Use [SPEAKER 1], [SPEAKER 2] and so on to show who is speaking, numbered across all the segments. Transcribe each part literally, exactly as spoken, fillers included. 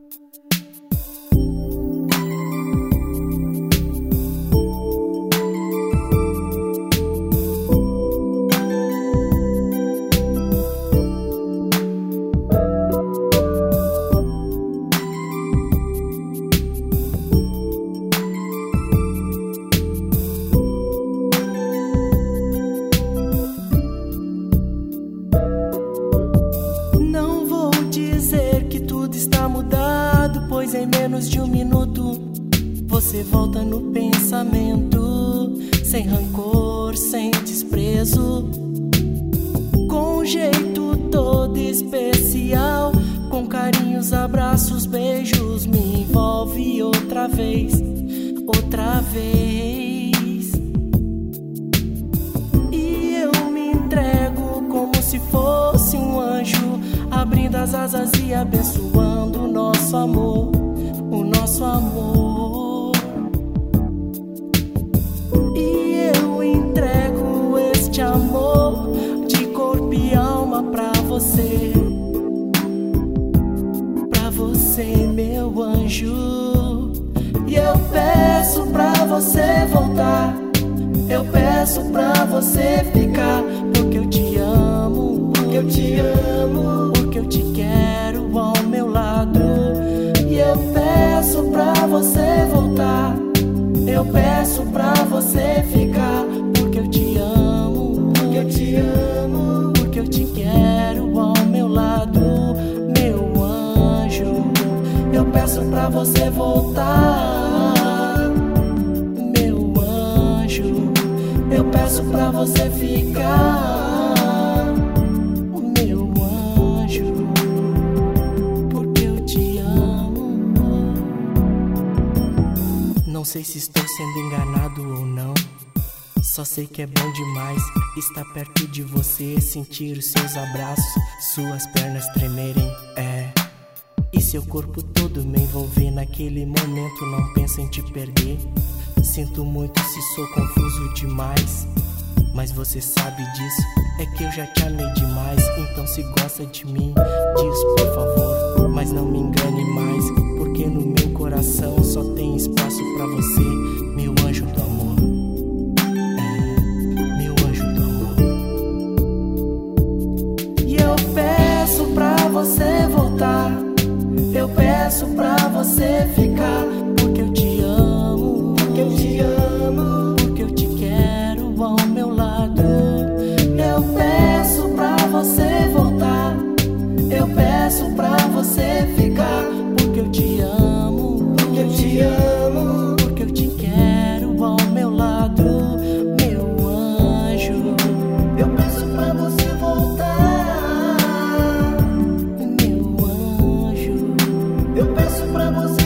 [SPEAKER 1] Pois em menos de um minuto você volta no pensamento, sem rancor, sem desprezo, com um jeito todo especial, com carinhos, abraços, beijos, me envolve outra vez, outra vez. E eu me entrego como se fosse um anjo, abrindo as asas e abençoando o nosso amor, o nosso amor. E eu entrego este amor de corpo e alma pra você, pra você, meu anjo. E eu peço pra você voltar, eu peço pra você ficar, porque eu te amo, porque eu te amo, porque eu te quero ao meu lado. E eu peço pra você voltar, eu peço pra você ficar, porque eu te amo, porque eu te amo, porque eu te quero ao meu lado, meu anjo. Eu peço pra você voltar, meu anjo. Eu peço pra você ficar, meu anjo, porque eu te amo. Não sei se estou sendo enganado ou não, só sei que é bom demais estar perto de você, sentir os seus abraços, suas pernas tremerem, é. E seu corpo todo me envolver naquele momento, não penso em te perder. Sinto muito se sou confuso demais, mas você sabe disso, é que eu já te amei demais. Então se gosta de mim, diz por favor, mas não me engane mais, porque no meu coração só tem espaço pra você, meu anjo do amor. É, meu anjo do amor. E eu peço pra você voltar, eu peço pra você ficar, porque eu te amo, porque eu te amo, porque eu te quero ao meu lado. Eu peço pra você voltar, eu peço pra você ficar, porque eu te amo, porque eu te amo, porque eu te quero ao meu lado, meu anjo. Eu peço pra você voltar, meu anjo. Eu peço pra você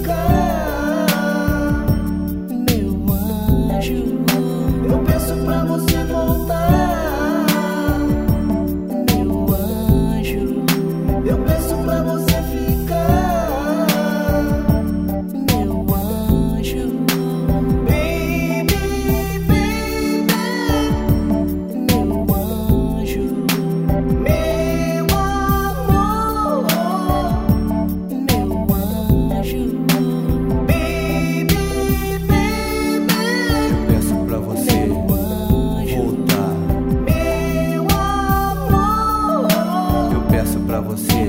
[SPEAKER 1] ficar, meu anjo. Eu peço pra você voltar, meu anjo. Eu peço pra você ficar, meu anjo. Baby, baby, meu anjo, meu amor, meu anjo. Baby, baby,
[SPEAKER 2] Eu peço pra você
[SPEAKER 1] meu anjo,
[SPEAKER 2] voltar.
[SPEAKER 1] meu amor.
[SPEAKER 2] Eu peço pra você